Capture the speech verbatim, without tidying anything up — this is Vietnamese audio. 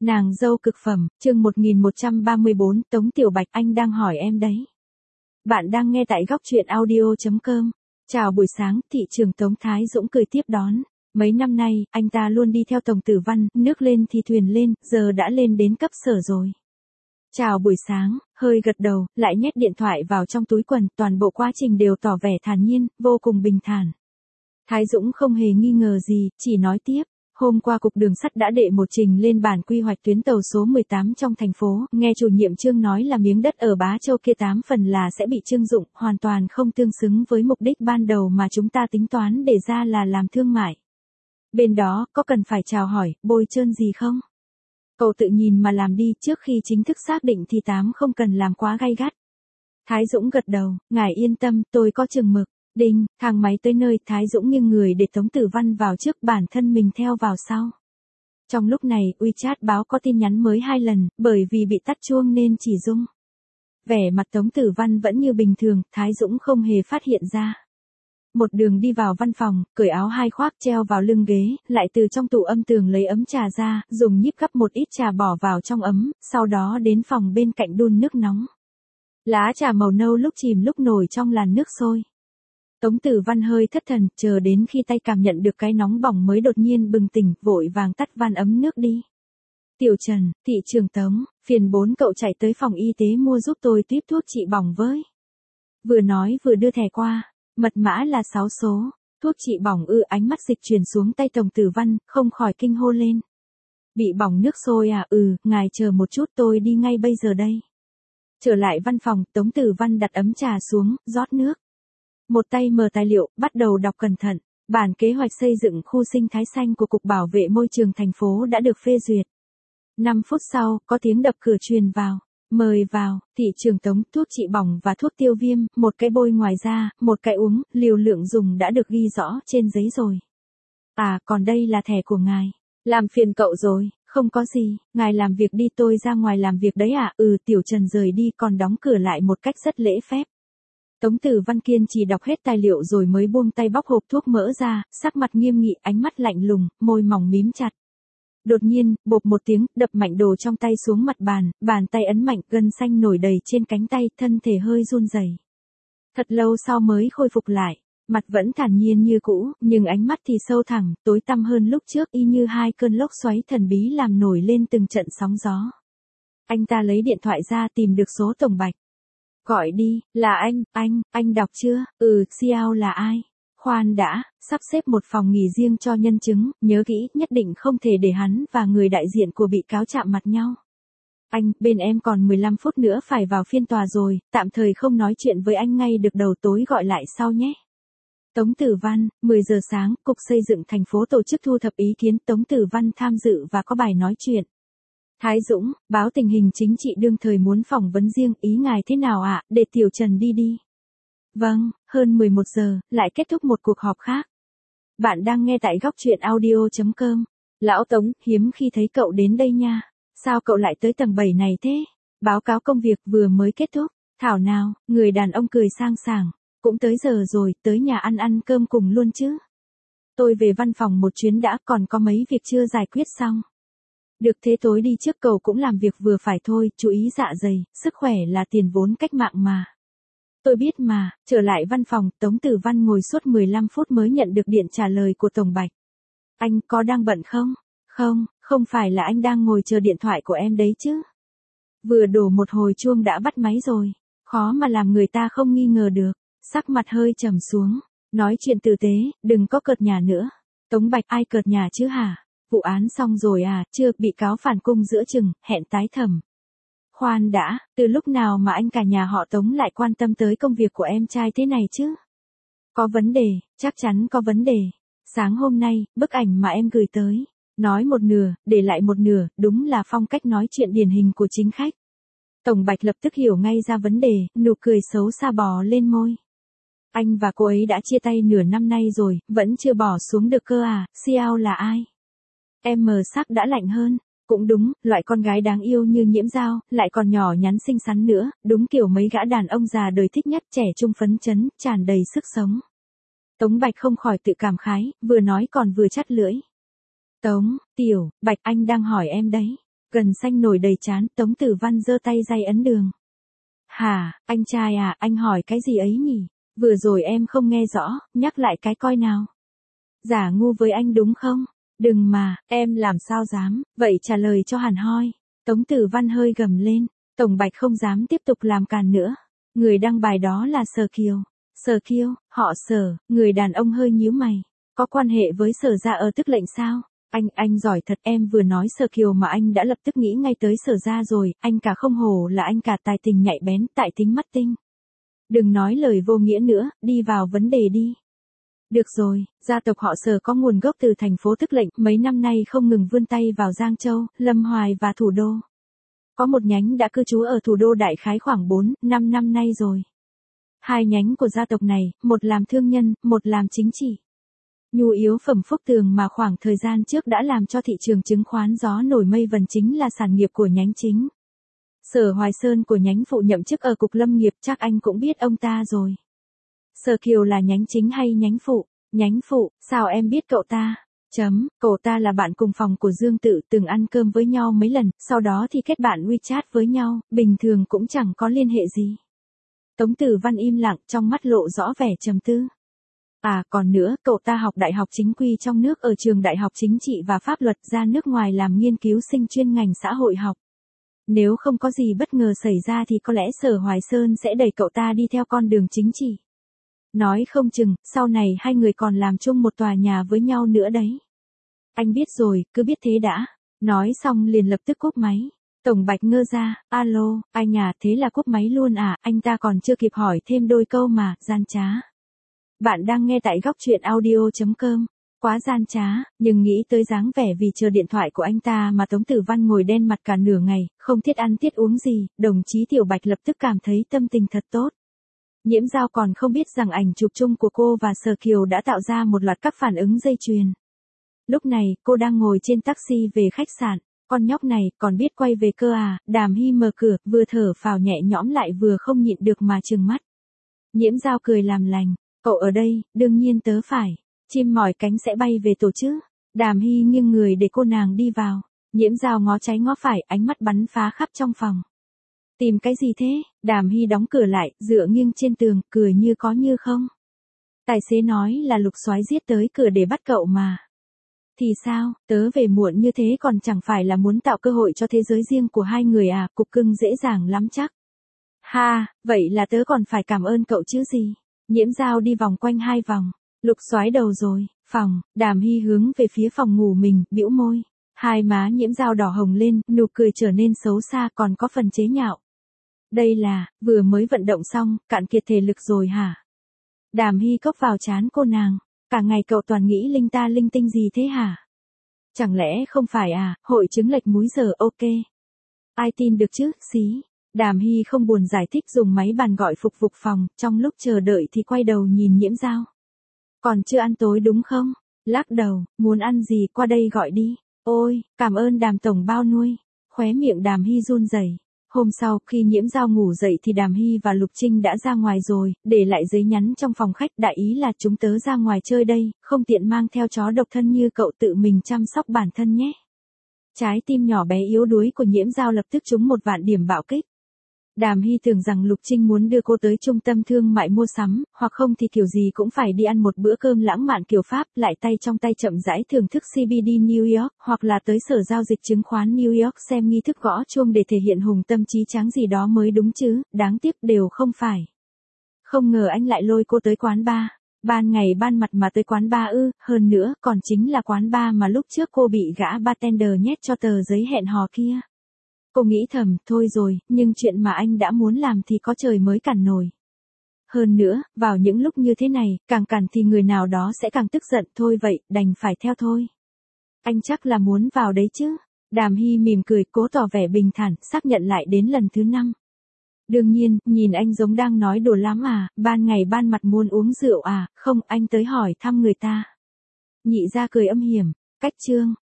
Nàng dâu cực phẩm, chương một nghìn một trăm ba mươi bốn, Tống Tiểu Bạch, anh đang hỏi em đấy. Bạn đang nghe tại góc truyện audio chấm com. Chào buổi sáng, thị trưởng Tống Thái Dũng cười tiếp đón. Mấy năm nay, anh ta luôn đi theo Tổng Tử Văn, nước lên thì thuyền lên, giờ đã lên đến cấp sở rồi. Chào buổi sáng, hơi gật đầu, lại nhét điện thoại vào trong túi quần, toàn bộ quá trình đều tỏ vẻ thản nhiên, vô cùng bình thản. Thái Dũng không hề nghi ngờ gì, chỉ nói tiếp. Hôm qua Cục Đường sắt đã đệ một trình lên bản quy hoạch tuyến tàu số mười tám trong thành phố, nghe chủ nhiệm Trương nói là miếng đất ở Bá Châu kia tám phần là sẽ bị trưng dụng, hoàn toàn không tương xứng với mục đích ban đầu mà chúng ta tính toán để ra là làm thương mại. Bên đó, có cần phải chào hỏi, bôi trơn gì không? Cậu tự nhìn mà làm đi, trước khi chính thức xác định thì tám không cần làm quá gay gắt. Thái Dũng gật đầu, ngài yên tâm, tôi có chừng mực. Đinh, thang máy tới nơi, Thái Dũng nghiêng người để Tống Tử Văn vào trước, bản thân mình theo vào sau. Trong lúc này, WeChat báo có tin nhắn mới hai lần, bởi vì bị tắt chuông nên chỉ rung. Vẻ mặt Tống Tử Văn vẫn như bình thường, Thái Dũng không hề phát hiện ra. Một đường đi vào văn phòng, cởi áo hai khoác treo vào lưng ghế, lại từ trong tủ âm tường lấy ấm trà ra, dùng nhíp gắp một ít trà bỏ vào trong ấm, sau đó đến phòng bên cạnh đun nước nóng. Lá trà màu nâu lúc chìm lúc nổi trong làn nước sôi. Tống Tử Văn hơi thất thần, chờ đến khi tay cảm nhận được cái nóng bỏng mới đột nhiên bừng tỉnh, vội vàng tắt van ấm nước đi. Tiểu Trần, thị trưởng Tống, phiền bốn cậu chạy tới phòng y tế mua giúp tôi tuyếp thuốc trị bỏng với. Vừa nói vừa đưa thẻ qua, mật mã là sáu số, thuốc trị bỏng ư, ánh mắt dịch chuyển xuống tay Tống Tử Văn, không khỏi kinh hô lên. Bị bỏng nước sôi à, ừ, ngài chờ một chút tôi đi ngay bây giờ đây. Trở lại văn phòng, Tống Tử Văn đặt ấm trà xuống, rót nước. Một tay mở tài liệu, bắt đầu đọc cẩn thận. Bản kế hoạch xây dựng khu sinh thái xanh của Cục Bảo vệ Môi trường thành phố đã được phê duyệt. năm phút sau, có tiếng đập cửa truyền vào. Mời vào, thị trưởng Tống, thuốc trị bỏng và thuốc tiêu viêm, một cái bôi ngoài da, một cái uống, liều lượng dùng đã được ghi rõ trên giấy rồi. À, còn đây là thẻ của ngài. Làm phiền cậu rồi, không có gì, ngài làm việc đi, tôi ra ngoài làm việc đấy à, ừ, Tiểu Trần rời đi còn đóng cửa lại một cách rất lễ phép. Tống Tử Văn kiên trì đọc hết tài liệu rồi mới buông tay bóc hộp thuốc mỡ ra, sắc mặt nghiêm nghị, ánh mắt lạnh lùng, môi mỏng mím chặt. Đột nhiên, bộp một tiếng, đập mạnh đồ trong tay xuống mặt bàn, bàn tay ấn mạnh, gân xanh nổi đầy trên cánh tay, thân thể hơi run rẩy. Thật lâu sau mới khôi phục lại, mặt vẫn thản nhiên như cũ, nhưng ánh mắt thì sâu thẳm, tối tăm hơn lúc trước, y như hai cơn lốc xoáy thần bí làm nổi lên từng trận sóng gió. Anh ta lấy điện thoại ra tìm được số Tổng Bạch. Gọi đi, là anh, anh, anh đọc chưa? Ừ, Xiao là ai? Khoan đã, sắp xếp một phòng nghỉ riêng cho nhân chứng, nhớ kỹ, nhất định không thể để hắn và người đại diện của bị cáo chạm mặt nhau. Anh, bên em còn mười lăm phút nữa phải vào phiên tòa rồi, tạm thời không nói chuyện với anh ngay được, đầu tối gọi lại sau nhé. Tống Tử Văn, mười giờ sáng, Cục Xây dựng thành phố tổ chức thu thập ý kiến, Tống Tử Văn tham dự và có bài nói chuyện. Thái Dũng, báo tình hình chính trị đương thời muốn phỏng vấn riêng, ý ngài thế nào ạ, à? Để Tiểu Trần đi đi. Vâng, hơn mười một giờ, lại kết thúc một cuộc họp khác. Bạn đang nghe tại góc truyện audio chấm com. Lão Tống, hiếm khi thấy cậu đến đây nha. Sao cậu lại tới tầng bảy này thế? Báo cáo công việc vừa mới kết thúc. Thảo nào, người đàn ông cười sang sảng. Cũng tới giờ rồi, tới nhà ăn ăn cơm cùng luôn chứ. Tôi về văn phòng một chuyến đã, còn có mấy việc chưa giải quyết xong. Được thế tối đi trước, cậu cũng làm việc vừa phải thôi, chú ý dạ dày, sức khỏe là tiền vốn cách mạng mà. Tôi biết mà, trở lại văn phòng, Tống Tử Văn ngồi suốt mười lăm phút mới nhận được điện trả lời của Tổng Bạch. Anh có đang bận không? Không, không phải là anh đang ngồi chờ điện thoại của em đấy chứ. Vừa đổ một hồi chuông đã bắt máy rồi, khó mà làm người ta không nghi ngờ được, sắc mặt hơi trầm xuống, nói chuyện tử tế, đừng có cợt nhả nữa. Tống Bạch, ai cợt nhả chứ hả? Vụ án xong rồi à, chưa, bị cáo phản cung giữa chừng, hẹn tái thẩm. Khoan đã, từ lúc nào mà anh cả nhà họ Tống lại quan tâm tới công việc của em trai thế này chứ? Có vấn đề, chắc chắn có vấn đề. Sáng hôm nay, bức ảnh mà em gửi tới, nói một nửa, để lại một nửa, đúng là phong cách nói chuyện điển hình của chính khách. Tổng Bạch lập tức hiểu ngay ra vấn đề, nụ cười xấu xa bò lên môi. Anh và cô ấy đã chia tay nửa năm nay rồi, vẫn chưa bỏ xuống được cơ à, Xiao là ai? Em mờ sắc đã lạnh hơn. Cũng đúng, loại con gái đáng yêu như Nhiễm Giao, lại còn nhỏ nhắn xinh xắn nữa, đúng kiểu mấy gã đàn ông già đời thích nhất, trẻ trung phấn chấn, tràn đầy sức sống. Tống Bạch không khỏi tự cảm khái, vừa nói còn vừa chắt lưỡi. Tống, Tiểu, Bạch, anh đang hỏi em đấy. Gần xanh nổi đầy trán, Tống Tử Văn giơ tay day ấn đường. Hả, anh trai à, anh hỏi cái gì ấy nhỉ? Vừa rồi em không nghe rõ, nhắc lại cái coi nào. Giả ngu với anh đúng không? Đừng mà, em làm sao dám, vậy trả lời cho hẳn hoi. Tống Tử Văn hơi gầm lên, Tổng Bạch không dám tiếp tục làm càn nữa. Người đăng bài đó là Sở Kiều. Sở Kiều, họ Sở, người đàn ông hơi nhíu mày. Có quan hệ với Sở gia ở Tức Lệnh sao? Anh, anh giỏi thật, em vừa nói Sở Kiều mà anh đã lập tức nghĩ ngay tới Sở gia rồi, anh cả không hổ là anh cả tài tình nhạy bén, tại tính mắt tinh. Đừng nói lời vô nghĩa nữa, đi vào vấn đề đi. Được rồi, gia tộc họ Sở có nguồn gốc từ thành phố Tức Lệnh, mấy năm nay không ngừng vươn tay vào Giang Châu, Lâm Hoài và thủ đô. Có một nhánh đã cư trú ở thủ đô đại khái khoảng bốn, năm năm nay rồi. Hai nhánh của gia tộc này, một làm thương nhân, một làm chính trị. Nhu yếu phẩm phúc tường mà khoảng thời gian trước đã làm cho thị trường chứng khoán gió nổi mây vần chính là sản nghiệp của nhánh chính. Sở Hoài Sơn của nhánh phụ nhậm chức ở Cục Lâm nghiệp, chắc anh cũng biết ông ta rồi. Sở Kiều là nhánh chính hay nhánh phụ? Nhánh phụ, sao em biết cậu ta? Chấm, cậu ta là bạn cùng phòng của Dương Tự, từng ăn cơm với nhau mấy lần, sau đó thì kết bạn WeChat với nhau, bình thường cũng chẳng có liên hệ gì. Tống Tử Văn im lặng, trong mắt lộ rõ vẻ trầm tư. À, còn nữa, cậu ta học đại học chính quy trong nước ở trường Đại học Chính trị và Pháp luật, ra nước ngoài làm nghiên cứu sinh chuyên ngành xã hội học. Nếu không có gì bất ngờ xảy ra thì có lẽ Sở Hoài Sơn sẽ đẩy cậu ta đi theo con đường chính trị. Nói không chừng, sau này hai người còn làm chung một tòa nhà với nhau nữa đấy. Anh biết rồi, cứ biết thế đã. Nói xong liền lập tức cúp máy. Tổng Bạch ngơ ra, alo, anh à, thế là cúp máy luôn à, anh ta còn chưa kịp hỏi thêm đôi câu mà, gian trá. Bạn đang nghe tại góc truyện audio chấm com. Quá gian trá, nhưng nghĩ tới dáng vẻ vì chờ điện thoại của anh ta mà Tống Tử Văn ngồi đen mặt cả nửa ngày, không thiết ăn tiết uống gì, đồng chí Tiểu Bạch lập tức cảm thấy tâm tình thật tốt. Nhiễm Giao còn không biết rằng ảnh chụp chung của cô và Sở Kiều đã tạo ra một loạt các phản ứng dây chuyền. Lúc này, cô đang ngồi trên taxi về khách sạn, con nhóc này còn biết quay về cơ à, Đàm Hy mở cửa, vừa thở phào nhẹ nhõm lại vừa không nhịn được mà trừng mắt. Nhiễm Giao cười làm lành, cậu ở đây, đương nhiên tớ phải, chim mỏi cánh sẽ bay về tổ chứ. Đàm Hy nghiêng người để cô nàng đi vào, Nhiễm Giao ngó trái ngó phải, ánh mắt bắn phá khắp trong phòng. Tìm cái gì thế? Đàm Hy đóng cửa lại, dựa nghiêng trên tường, cười như có như không. Tài xế nói là Lục Soái giết tới cửa để bắt cậu mà. Thì sao, tớ về muộn như thế còn chẳng phải là muốn tạo cơ hội cho thế giới riêng của hai người à, cục cưng dễ dàng lắm chắc. Ha, vậy là tớ còn phải cảm ơn cậu chứ gì. Nhiễm Giao đi vòng quanh hai vòng. Lục Soái đầu rồi, phòng, Đàm Hy hướng về phía phòng ngủ mình, bĩu môi. Hai má Nhiễm Giao đỏ hồng lên, nụ cười trở nên xấu xa còn có phần chế nhạo. Đây là, vừa mới vận động xong, cạn kiệt thể lực rồi hả? Đàm Hy cốc vào trán cô nàng, cả ngày cậu toàn nghĩ linh ta linh tinh gì thế hả? Chẳng lẽ không phải à, hội chứng lệch múi giờ ok. Ai tin được chứ, xí. Đàm Hy không buồn giải thích dùng máy bàn gọi phục vụ phòng, trong lúc chờ đợi thì quay đầu nhìn Nhiễm Giao. Còn chưa ăn tối đúng không? Lắc đầu, muốn ăn gì qua đây gọi đi. Ôi, cảm ơn Đàm tổng bao nuôi. Khóe miệng Đàm Hy run rẩy. Hôm sau, khi Nhiễm Giao ngủ dậy thì Đàm Hy và Lục Trinh đã ra ngoài rồi, để lại giấy nhắn trong phòng khách, đại ý là chúng tớ ra ngoài chơi đây, không tiện mang theo chó độc thân như cậu, tự mình chăm sóc bản thân nhé. Trái tim nhỏ bé yếu đuối của Nhiễm Giao lập tức trúng một vạn điểm bạo kích. Đàm Hy tưởng rằng Lục Trinh muốn đưa cô tới trung tâm thương mại mua sắm, hoặc không thì kiểu gì cũng phải đi ăn một bữa cơm lãng mạn kiểu Pháp, lại tay trong tay chậm rãi thưởng thức xê bê đê New York, hoặc là tới sở giao dịch chứng khoán New York xem nghi thức gõ chuông để thể hiện hùng tâm trí tráng gì đó mới đúng chứ, đáng tiếc đều không phải. Không ngờ anh lại lôi cô tới quán bar, ban ngày ban mặt mà tới quán bar ư, hơn nữa, còn chính là quán bar mà lúc trước cô bị gã bartender nhét cho tờ giấy hẹn hò kia. Cô nghĩ thầm, thôi rồi, nhưng chuyện mà anh đã muốn làm thì có trời mới cản nổi. Hơn nữa, vào những lúc như thế này, càng cản thì người nào đó sẽ càng tức giận, thôi vậy, đành phải theo thôi. Anh chắc là muốn vào đấy chứ. Đàm Hy mỉm cười, cố tỏ vẻ bình thản, xác nhận lại đến lần thứ năm. Đương nhiên, nhìn anh giống đang nói đùa lắm à, ban ngày ban mặt muốn uống rượu à, không, anh tới hỏi thăm người ta. Nhị ra cười âm hiểm, cách chương.